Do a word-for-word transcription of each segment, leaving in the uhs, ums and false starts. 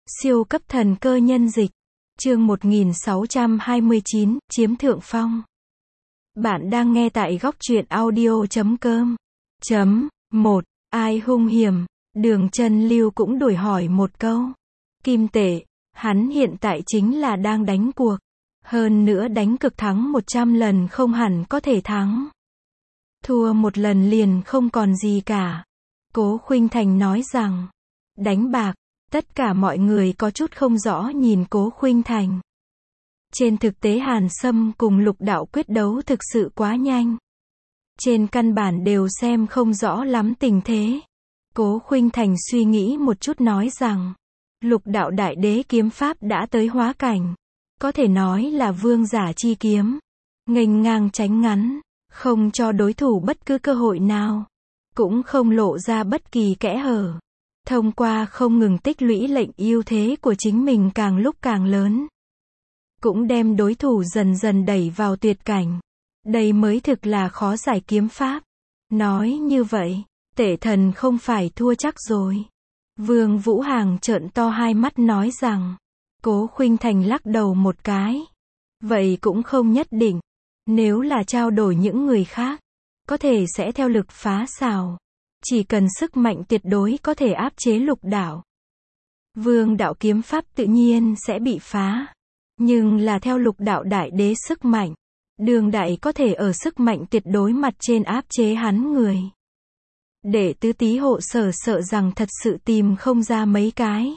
Siêu cấp thần cơ nhân dịch. Chương một nghìn sáu trăm hai mươi chín, chiếm thượng phong. Bạn đang nghe tại góc truyện audio chấm com. Chấm, một. Ai hung hiểm? Đường Chân Lưu cũng đuổi hỏi một câu. Kim Tệ, hắn hiện tại chính là đang đánh cuộc. Hơn nữa đánh cực thắng một trăm lần không hẳn có thể thắng. Thua một lần liền không còn gì cả. Cố Khuynh Thành nói rằng, đánh bạc. Tất cả mọi người có chút không rõ nhìn Cố Khuynh Thành. Trên thực tế Hàn Sâm cùng Lục Đạo quyết đấu thực sự quá nhanh. Trên căn bản đều xem không rõ lắm tình thế. Cố Khuynh Thành suy nghĩ một chút nói rằng, Lục Đạo đại đế kiếm pháp đã tới hóa cảnh. Có thể nói là vương giả chi kiếm. Nghênh ngang tránh ngắn, không cho đối thủ bất cứ cơ hội nào. Cũng không lộ ra bất kỳ kẽ hở. Thông qua không ngừng tích lũy lệnh ưu thế của chính mình càng lúc càng lớn. Cũng đem đối thủ dần dần đẩy vào tuyệt cảnh. Đây mới thực là khó giải kiếm pháp. Nói như vậy, Tể Thần không phải thua chắc rồi. Vương Vũ Hàng trợn to hai mắt nói rằng. Cố Khuynh Thành lắc đầu một cái. Vậy cũng không nhất định. Nếu là trao đổi những người khác, có thể sẽ theo lực phá xào. Chỉ cần sức mạnh tuyệt đối có thể áp chế Lục Đạo. Vương đạo kiếm pháp tự nhiên sẽ bị phá. Nhưng là theo Lục Đạo đại đế sức mạnh, Đường Đại có thể ở sức mạnh tuyệt đối mặt trên áp chế hắn người. Để tứ tí hộ sở sợ rằng thật sự tìm không ra mấy cái.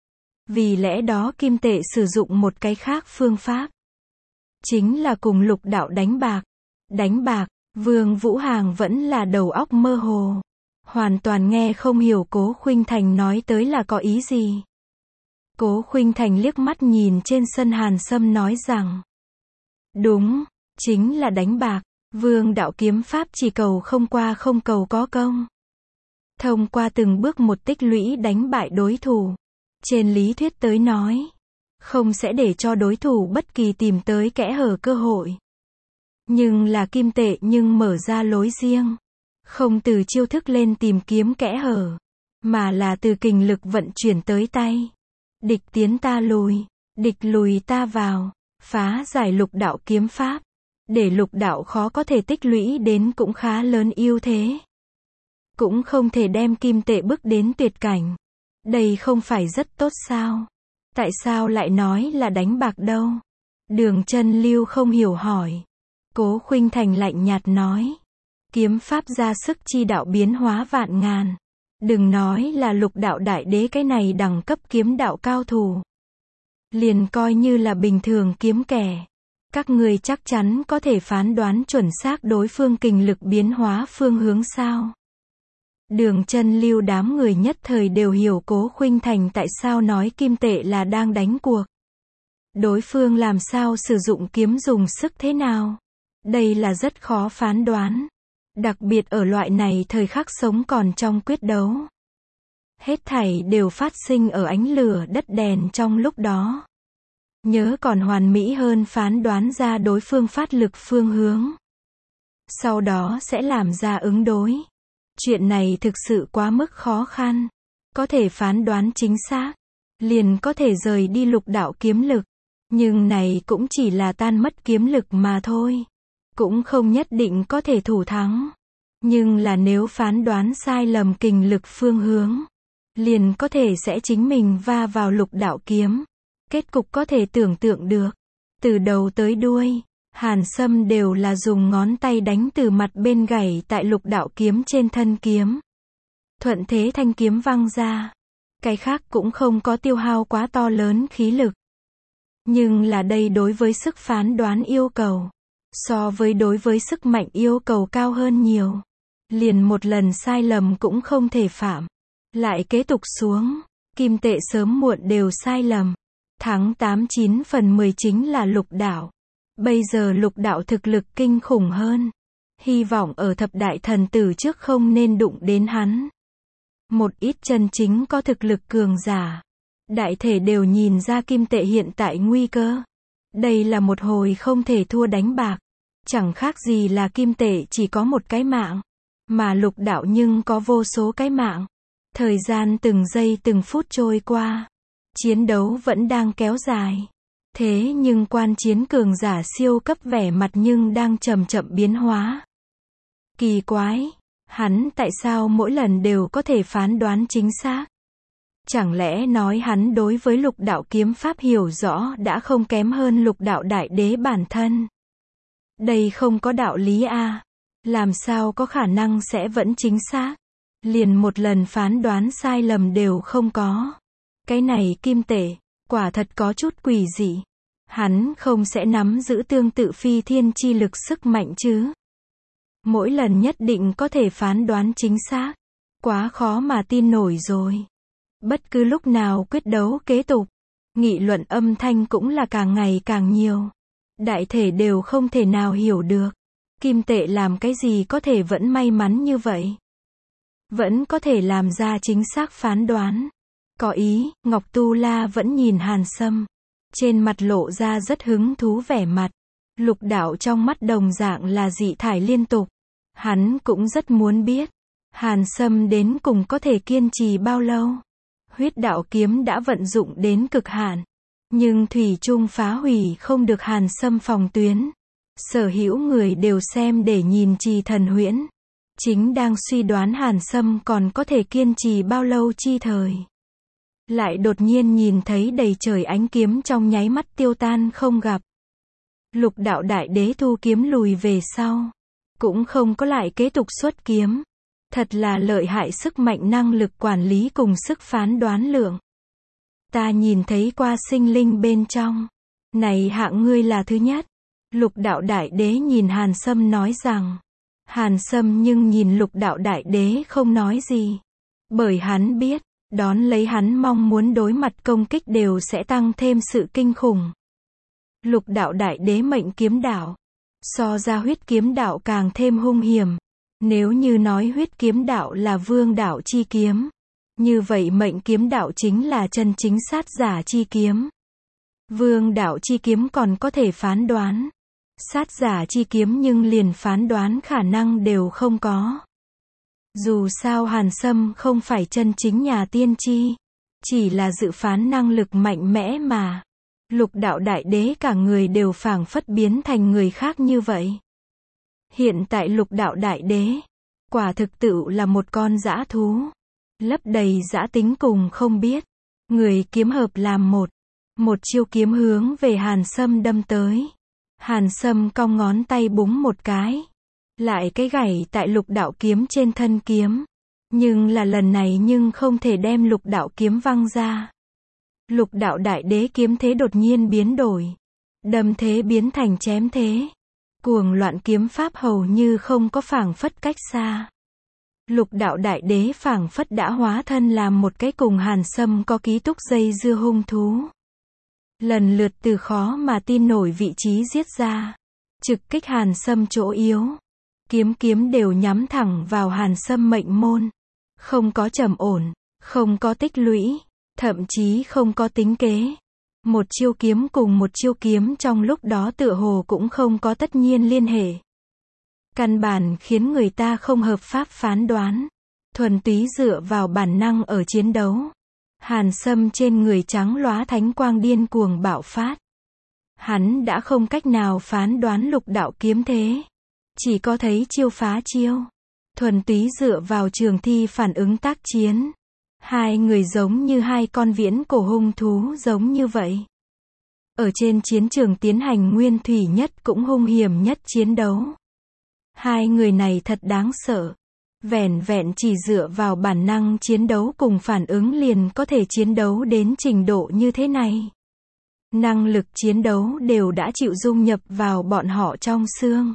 Vì lẽ đó Kim Tệ sử dụng một cái khác phương pháp. Chính là cùng Lục Đạo đánh bạc. Đánh bạc, Vương Vũ Hàng vẫn là đầu óc mơ hồ. Hoàn toàn nghe không hiểu Cố Khuynh Thành nói tới là có ý gì. Cố Khuynh Thành liếc mắt nhìn trên sân Hàn Sâm nói rằng. Đúng, chính là đánh bạc. Vương đạo kiếm pháp chỉ cầu không qua không cầu có công. Thông qua từng bước một tích lũy đánh bại đối thủ. Trên lý thuyết tới nói, không sẽ để cho đối thủ bất kỳ tìm tới kẽ hở cơ hội. Nhưng là Kim Tệ nhưng mở ra lối riêng. Không từ chiêu thức lên tìm kiếm kẽ hở, mà là từ kình lực vận chuyển tới tay. Địch tiến ta lùi, địch lùi ta vào, phá giải Lục Đạo kiếm pháp. Để Lục Đạo khó có thể tích lũy đến cũng khá lớn ưu thế. Cũng không thể đem Kim Tệ bước đến tuyệt cảnh. Đây không phải rất tốt sao? Tại sao lại nói là đánh bạc đâu? Đường Chân Lưu không hiểu hỏi. Cố Khuynh Thành lạnh nhạt nói. Kiếm pháp ra sức chi đạo biến hóa vạn ngàn. Đừng nói là Lục Đạo đại đế cái này đẳng cấp kiếm đạo cao thủ. Liền coi như là bình thường kiếm kẻ. Các người chắc chắn có thể phán đoán chuẩn xác đối phương kình lực biến hóa phương hướng sao? Đường Chân Lưu đám người nhất thời đều hiểu Cố Khuynh Thành tại sao nói Kim Tệ là đang đánh cuộc. Đối phương làm sao sử dụng kiếm dùng sức thế nào? Đây là rất khó phán đoán. Đặc biệt ở loại này thời khắc sống còn trong quyết đấu. Hết thảy đều phát sinh ở ánh lửa đất đèn trong lúc đó. Nhớ còn hoàn mỹ hơn phán đoán ra đối phương phát lực phương hướng. Sau đó sẽ làm ra ứng đối. Chuyện này thực sự quá mức khó khăn. Có thể phán đoán chính xác, liền có thể rời đi Lục Đạo kiếm lực. Nhưng này cũng chỉ là tan mất kiếm lực mà thôi. Cũng không nhất định có thể thủ thắng. Nhưng là nếu phán đoán sai lầm kình lực phương hướng, liền có thể sẽ chính mình va vào Lục Đạo kiếm. Kết cục có thể tưởng tượng được. Từ đầu tới đuôi, Hàn Sâm đều là dùng ngón tay đánh từ mặt bên gảy tại Lục Đạo kiếm trên thân kiếm. Thuận thế thanh kiếm văng ra. Cái khác cũng không có tiêu hao quá to lớn khí lực. Nhưng là đây đối với sức phán đoán yêu cầu. So với đối với sức mạnh yêu cầu cao hơn nhiều. Liền một lần sai lầm cũng không thể phạm. Lại kế tục xuống, Kim Tệ sớm muộn đều sai lầm. Thắng tám chín phần mười chính là Lục Đạo. Bây giờ Lục Đạo thực lực kinh khủng hơn. Hy vọng ở thập đại thần tử trước không nên đụng đến hắn. Một ít chân chính có thực lực cường giả. Đại thể đều nhìn ra Kim Tệ hiện tại nguy cơ. Đây là một hồi không thể thua đánh bạc. Chẳng khác gì là Kim Tệ chỉ có một cái mạng. Mà Lục Đạo nhưng có vô số cái mạng. Thời gian từng giây từng phút trôi qua. Chiến đấu vẫn đang kéo dài. Thế nhưng quan chiến cường giả siêu cấp vẻ mặt nhưng đang chậm chậm biến hóa. Kỳ quái, hắn tại sao mỗi lần đều có thể phán đoán chính xác? Chẳng lẽ nói hắn đối với lục đạo kiếm pháp hiểu rõ đã không kém hơn lục đạo đại đế bản thân? Đây không có đạo lý a. Làm sao có khả năng sẽ vẫn chính xác? Liền một lần phán đoán sai lầm đều không có. Cái này Kim Tể, quả thật có chút quỷ dị. Hắn không sẽ nắm giữ tương tự phi thiên chi lực sức mạnh chứ? Mỗi lần nhất định có thể phán đoán chính xác. Quá khó mà tin nổi rồi. Bất cứ lúc nào quyết đấu kế tục, nghị luận âm thanh cũng là càng ngày càng nhiều. Đại thể đều không thể nào hiểu được. Kim Tệ làm cái gì có thể vẫn may mắn như vậy? Vẫn có thể làm ra chính xác phán đoán. Có ý, Ngọc Tu La vẫn nhìn Hàn Sâm. Trên mặt lộ ra rất hứng thú vẻ mặt. Lục đạo trong mắt đồng dạng là dị thải liên tục. Hắn cũng rất muốn biết. Hàn Sâm đến cùng có thể kiên trì bao lâu? Huyết đạo kiếm đã vận dụng đến cực hạn. Nhưng thủy chung phá hủy không được Hàn Sâm phòng tuyến. Sở hữu người đều xem để nhìn Trì Thần Huyễn. Chính đang suy đoán Hàn Sâm còn có thể kiên trì bao lâu chi thời. Lại đột nhiên nhìn thấy đầy trời ánh kiếm trong nháy mắt tiêu tan không gặp. Lục đạo đại đế thu kiếm lùi về sau. Cũng không có lại kế tục xuất kiếm. Thật là lợi hại sức mạnh năng lực quản lý cùng sức phán đoán lượng. Ta nhìn thấy qua sinh linh bên trong. Này hạng ngươi là thứ nhất. Lục đạo đại đế nhìn Hàn Sâm nói rằng. Hàn Sâm nhưng nhìn lục đạo đại đế không nói gì. Bởi hắn biết, đón lấy hắn mong muốn đối mặt công kích đều sẽ tăng thêm sự kinh khủng. Lục đạo đại đế mệnh kiếm đạo. So ra huyết kiếm đạo càng thêm hung hiểm. Nếu như nói huyết kiếm đạo là vương đạo chi kiếm. Như vậy mệnh kiếm đạo chính là chân chính sát giả chi kiếm. Vương đạo chi kiếm còn có thể phán đoán. Sát giả chi kiếm nhưng liền phán đoán khả năng đều không có. Dù sao Hàn Sâm không phải chân chính nhà tiên tri. Chỉ là dự phán năng lực mạnh mẽ mà. Lục đạo đại đế cả người đều phảng phất biến thành người khác như vậy. Hiện tại lục đạo đại đế, quả thực tự là một con dã thú. Lấp đầy dã tính cùng không biết. Người kiếm hợp làm một. Một chiêu kiếm hướng về Hàn Sâm đâm tới. Hàn Sâm cong ngón tay búng một cái. Lại cái gảy tại lục đạo kiếm trên thân kiếm. Nhưng là lần này nhưng không thể đem lục đạo kiếm văng ra. Lục đạo đại đế kiếm thế đột nhiên biến đổi. Đâm thế biến thành chém thế. Cuồng loạn kiếm pháp hầu như không có phảng phất cách xa. Lục đạo đại đế phảng phất đã hóa thân làm một cái cùng Hàn Sâm có ký túc dây dưa hung thú. Lần lượt từ khó mà tin nổi vị trí giết ra. Trực kích Hàn Sâm chỗ yếu. Kiếm kiếm đều nhắm thẳng vào Hàn Sâm mệnh môn. Không có trầm ổn, không có tích lũy, thậm chí không có tính kế. Một chiêu kiếm cùng một chiêu kiếm trong lúc đó tựa hồ cũng không có tất nhiên liên hệ. Căn bản khiến người ta không hợp pháp phán đoán. Thuần túy dựa vào bản năng ở chiến đấu. Hàn Sâm trên người trắng lóa thánh quang điên cuồng bạo phát. Hắn đã không cách nào phán đoán lục đạo kiếm thế. Chỉ có thấy chiêu phá chiêu. Thuần túy dựa vào trường thi phản ứng tác chiến. Hai người giống như hai con viễn cổ hung thú giống như vậy. Ở trên chiến trường tiến hành nguyên thủy nhất cũng hung hiểm nhất chiến đấu. Hai người này thật đáng sợ. Vẻn vẹn chỉ dựa vào bản năng chiến đấu cùng phản ứng liền có thể chiến đấu đến trình độ như thế này. Năng lực chiến đấu đều đã chịu dung nhập vào bọn họ trong xương.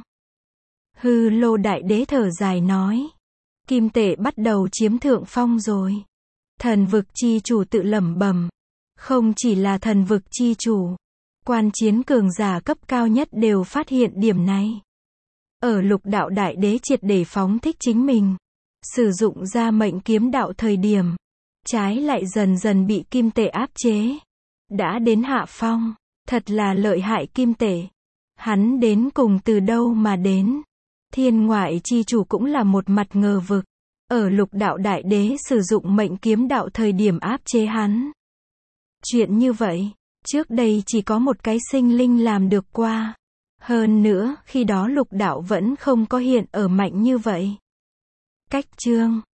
Hư Lô đại đế thở dài nói. Kim Tệ bắt đầu chiếm thượng phong rồi. Thần vực chi chủ tự lẩm bẩm. Không chỉ là thần vực chi chủ. Quan chiến cường giả cấp cao nhất đều phát hiện điểm này. Ở lục đạo đại đế triệt để phóng thích chính mình. Sử dụng ra mệnh kiếm đạo thời điểm. Trái lại dần dần bị Kim Tệ áp chế. Đã đến hạ phong. Thật là lợi hại Kim Tệ. Hắn đến cùng từ đâu mà đến. Thiên ngoại chi chủ cũng là một mặt ngờ vực. Ở lục đạo đại đế sử dụng mệnh kiếm đạo thời điểm áp chế hắn. Chuyện như vậy, trước đây chỉ có một cái sinh linh làm được qua. Hơn nữa, khi đó lục đạo vẫn không có hiện ở mạnh như vậy. Cách chương